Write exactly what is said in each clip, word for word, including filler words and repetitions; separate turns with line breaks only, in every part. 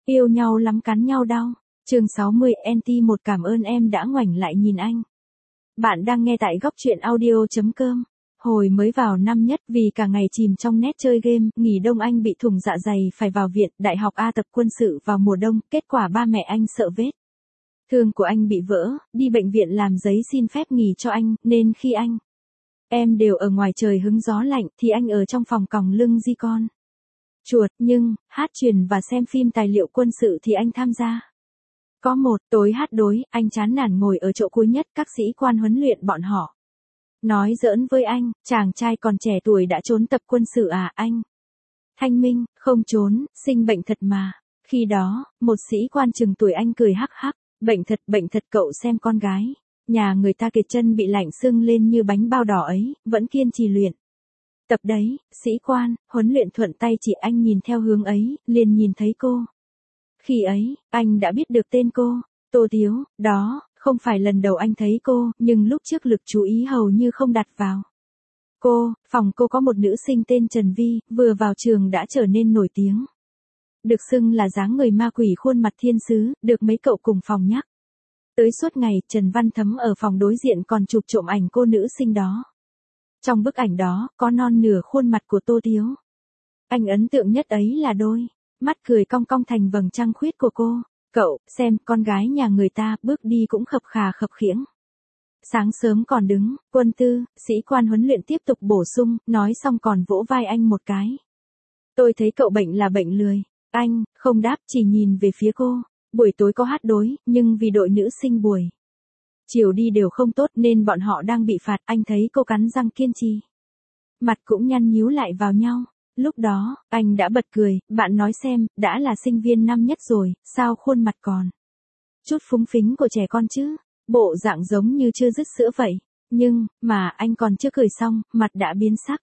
Yêu nhau lắm cắn nhau đau. Chương sáu mươi en tê một cảm ơn em đã ngoảnh lại nhìn anh. Bạn đang nghe tại góc truyện audio chấm com. Hồi mới vào năm nhất vì cả ngày chìm trong nét chơi game, nghỉ đông anh bị thủng dạ dày phải vào viện, đại học A tập quân sự vào mùa đông, kết quả ba mẹ anh sợ vết thương của anh bị vỡ, đi bệnh viện làm giấy xin phép nghỉ cho anh, nên khi anh em đều ở ngoài trời hứng gió lạnh thì anh ở trong phòng còng lưng di con chuột, nhưng hát truyền và xem phim tài liệu quân sự thì anh tham gia. Có một tối hát đối, anh chán nản ngồi ở chỗ cuối nhất, các sĩ quan huấn luyện bọn họ nói giỡn với anh, chàng trai còn trẻ tuổi đã trốn tập quân sự à anh? Thanh minh, không trốn, sinh bệnh thật mà. Khi đó, một sĩ quan chừng tuổi anh cười hắc hắc, bệnh thật, bệnh thật cậu xem con gái. Nhà người ta kiệt chân bị lạnh sưng lên như bánh bao đỏ ấy, vẫn kiên trì luyện tập đấy. Sĩ quan, huấn luyện thuận tay chỉ anh nhìn theo hướng ấy, liền nhìn thấy cô. Khi ấy, anh đã biết được tên cô, Tô Tiếu, đó, không phải lần đầu anh thấy cô, nhưng lúc trước lực chú ý hầu như không đặt vào cô. Phòng cô có một nữ sinh tên Trần Vi, vừa vào trường đã trở nên nổi tiếng. Được xưng là dáng người ma quỷ khuôn mặt thiên sứ, được mấy cậu cùng phòng nhắc tới suốt ngày. Trần Văn Thấm ở phòng đối diện còn chụp trộm ảnh cô nữ sinh đó. Trong bức ảnh đó, có non nửa khuôn mặt của Tô Tiếu. Anh ấn tượng nhất ấy là đôi mắt cười cong cong thành vầng trăng khuyết của cô. Cậu, xem, con gái nhà người ta, bước đi cũng khập khà khập khiễng. Sáng sớm còn đứng, quân tư, sĩ quan huấn luyện tiếp tục bổ sung, nói xong còn vỗ vai anh một cái. Tôi thấy cậu bệnh là bệnh lười. Anh, không đáp, chỉ nhìn về phía cô. Buổi tối có hát đối, nhưng vì đội nữ sinh buổi chiều đi đều không tốt nên bọn họ đang bị phạt. Anh thấy cô cắn răng kiên trì. Mặt cũng nhăn nhíu lại vào nhau. Lúc đó, anh đã bật cười, bạn nói xem, đã là sinh viên năm nhất rồi, sao khuôn mặt còn chút phúng phính của trẻ con chứ, bộ dạng giống như chưa dứt sữa vậy. Nhưng, mà anh còn chưa cười xong, mặt đã biến sắc.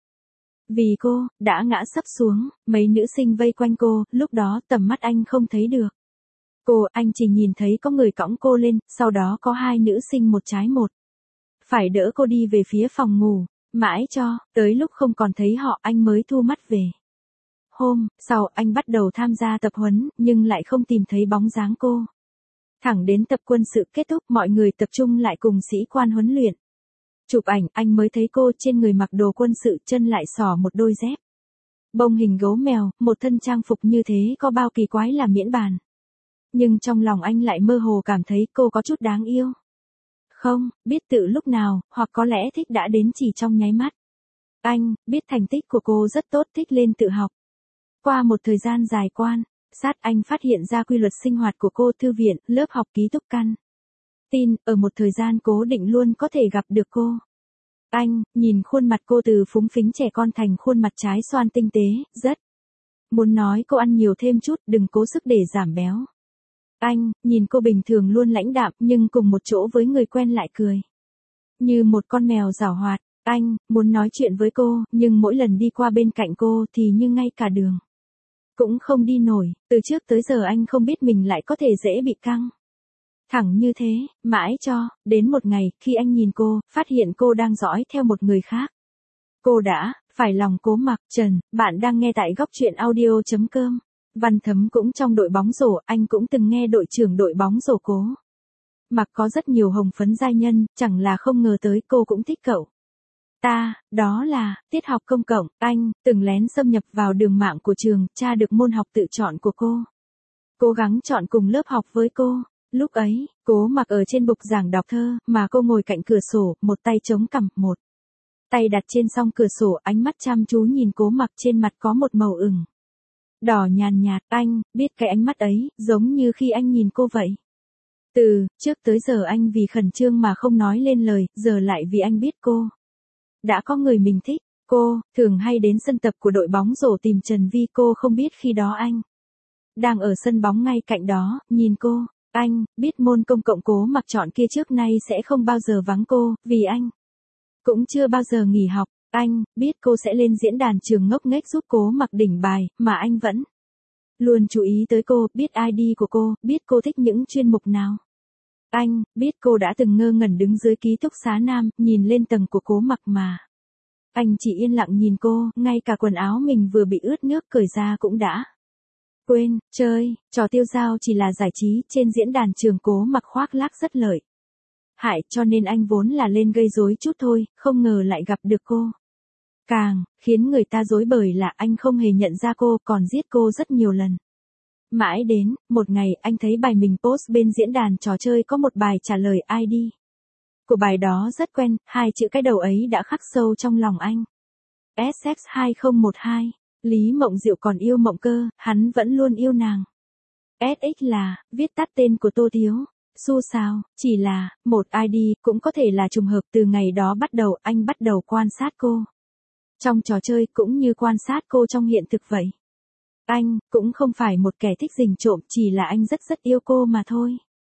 Vì cô, đã ngã sấp xuống, mấy nữ sinh vây quanh cô, lúc đó tầm mắt anh không thấy được cô, anh chỉ nhìn thấy có người cõng cô lên, sau đó có hai nữ sinh một trái một phải đỡ cô đi về phía phòng ngủ. Mãi cho, tới lúc không còn thấy họ anh mới thu mắt về. Hôm sau anh bắt đầu tham gia tập huấn, nhưng lại không tìm thấy bóng dáng cô. Thẳng đến tập quân sự kết thúc, mọi người tập trung lại cùng sĩ quan huấn luyện chụp ảnh, anh mới thấy cô trên người mặc đồ quân sự, chân lại xỏ một đôi dép bông hình gấu mèo, một thân trang phục như thế có bao kỳ quái là miễn bàn. Nhưng trong lòng anh lại mơ hồ cảm thấy cô có chút đáng yêu. Không biết từ lúc nào, hoặc có lẽ thích đã đến chỉ trong nháy mắt. Anh biết thành tích của cô rất tốt, thích lên tự học. Qua một thời gian dài quan sát, anh phát hiện ra quy luật sinh hoạt của cô, thư viện, lớp học, ký túc căn tin, ở một thời gian cố định luôn có thể gặp được cô. Anh nhìn khuôn mặt cô từ phúng phính trẻ con thành khuôn mặt trái xoan tinh tế, rất muốn nói cô ăn nhiều thêm chút, đừng cố sức để giảm béo. Anh nhìn cô bình thường luôn lãnh đạm, nhưng cùng một chỗ với người quen lại cười như một con mèo giảo hoạt. Anh muốn nói chuyện với cô, nhưng mỗi lần đi qua bên cạnh cô thì như ngay cả đường cũng không đi nổi. Từ trước tới giờ anh không biết mình lại có thể dễ bị căng thẳng như thế, mãi cho đến một ngày, khi anh nhìn cô, phát hiện cô đang dõi theo một người khác. Cô đã phải lòng Cố Mặc. Trần, bạn đang nghe tại góc truyện audio chấm com. Văn Thấm cũng trong đội bóng rổ, anh cũng từng nghe đội trưởng đội bóng rổ Cố Mặc có rất nhiều hồng phấn giai nhân, chẳng là không ngờ tới cô cũng thích cậu ta. Đó là tiết học công cộng, anh từng lén xâm nhập vào đường mạng của trường, tra được môn học tự chọn của cô, cố gắng chọn cùng lớp học với cô. Lúc ấy, Cố Mặc ở trên bục giảng đọc thơ, mà cô ngồi cạnh cửa sổ, một tay chống cằm, một tay đặt trên song cửa sổ, ánh mắt chăm chú nhìn Cố Mặc, trên mặt có một màu ửng đỏ nhàn nhạt. Anh biết cái ánh mắt ấy, giống như khi anh nhìn cô vậy. Từ trước tới giờ anh vì khẩn trương mà không nói lên lời, giờ lại vì anh biết cô đã có người mình thích. Cô thường hay đến sân tập của đội bóng rổ tìm Trần Vi, cô không biết khi đó anh đang ở sân bóng ngay cạnh đó, nhìn cô. Anh biết môn công cộng Cố Mặc chọn kia trước nay sẽ không bao giờ vắng cô, vì anh cũng chưa bao giờ nghỉ học. Anh biết cô sẽ lên diễn đàn trường ngốc nghếch giúp Cố Mặc đỉnh bài, mà anh vẫn luôn chú ý tới cô, biết i đê của cô, biết cô thích những chuyên mục nào. Anh biết cô đã từng ngơ ngẩn đứng dưới ký túc xá nam, nhìn lên tầng của Cố Mặc mà anh chỉ yên lặng nhìn cô, ngay cả quần áo mình vừa bị ướt nước cởi ra cũng đã Quên, chơi, trò tiêu dao chỉ là giải trí, trên diễn đàn Trường Cố Mặc khoác lác rất lợi hại, cho nên anh vốn là lên gây rối chút thôi, không ngờ lại gặp được cô. Càng khiến người ta rối bời là anh không hề nhận ra cô, còn giết cô rất nhiều lần. Mãi đến, một ngày anh thấy bài mình post bên diễn đàn trò chơi có một bài trả lời i đê của bài đó rất quen, hai chữ cái đầu ấy đã khắc sâu trong lòng anh. ét ích hai không một hai, Lý Mộng Diệu còn yêu Mộng Cơ, hắn vẫn luôn yêu nàng. ét ích là, viết tắt tên của Tô Thiếu. Xu sao, chỉ là, một i đê, cũng có thể là trùng hợp. Từ ngày đó bắt đầu anh bắt đầu quan sát cô. Trong trò chơi cũng như quan sát cô trong hiện thực vậy. Anh, cũng không phải một kẻ thích rình trộm, chỉ là anh rất rất yêu cô mà thôi.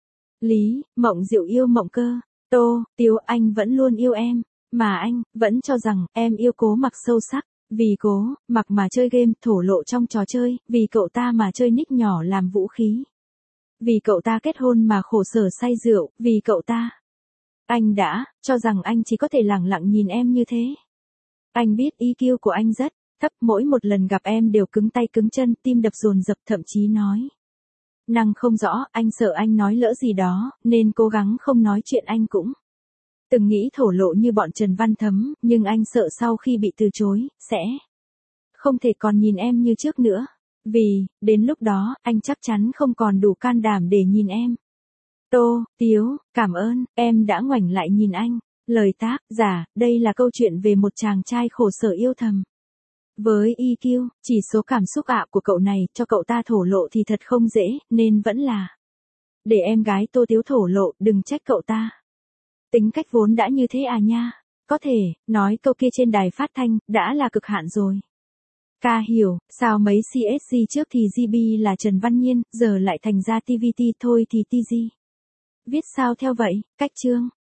Lý Mộng Diệu yêu Mộng Cơ, Tô Tiếu anh vẫn luôn yêu em, mà anh, vẫn cho rằng, em yêu Cố Mặc sâu sắc. Vì Cố Mặc mà chơi game, thổ lộ trong trò chơi, vì cậu ta mà chơi nick nhỏ làm vũ khí. Vì cậu ta kết hôn mà khổ sở say rượu, vì cậu ta. Anh đã, cho rằng anh chỉ có thể lẳng lặng nhìn em như thế. Anh biết i kiu của anh rất thấp, mỗi một lần gặp em đều cứng tay cứng chân, tim đập dồn dập, thậm chí nói năng không rõ, anh sợ anh nói lỡ gì đó, nên cố gắng không nói chuyện. Anh cũng từng nghĩ thổ lộ như bọn Trần Văn Thấm, nhưng anh sợ sau khi bị từ chối, sẽ không thể còn nhìn em như trước nữa. Vì, đến lúc đó, anh chắc chắn không còn đủ can đảm để nhìn em. Tô Tiếu, cảm ơn, em đã ngoảnh lại nhìn anh. Lời tác giả, đây là câu chuyện về một chàng trai khổ sở yêu thầm. Với i kiu, chỉ số cảm xúc ạ của cậu này, cho cậu ta thổ lộ thì thật không dễ, nên vẫn là để em gái Tô Tiếu thổ lộ, đừng trách cậu ta. Tính cách vốn đã như thế à nha. Có thể, nói câu kia trên đài phát thanh, đã là cực hạn rồi. Ca hiểu, sao mấy xê ét giê trước thì giê bê là Trần Văn Nhiên, giờ lại thành ra tê vê tê thôi thì tê giê. Viết sao theo vậy, cách chương.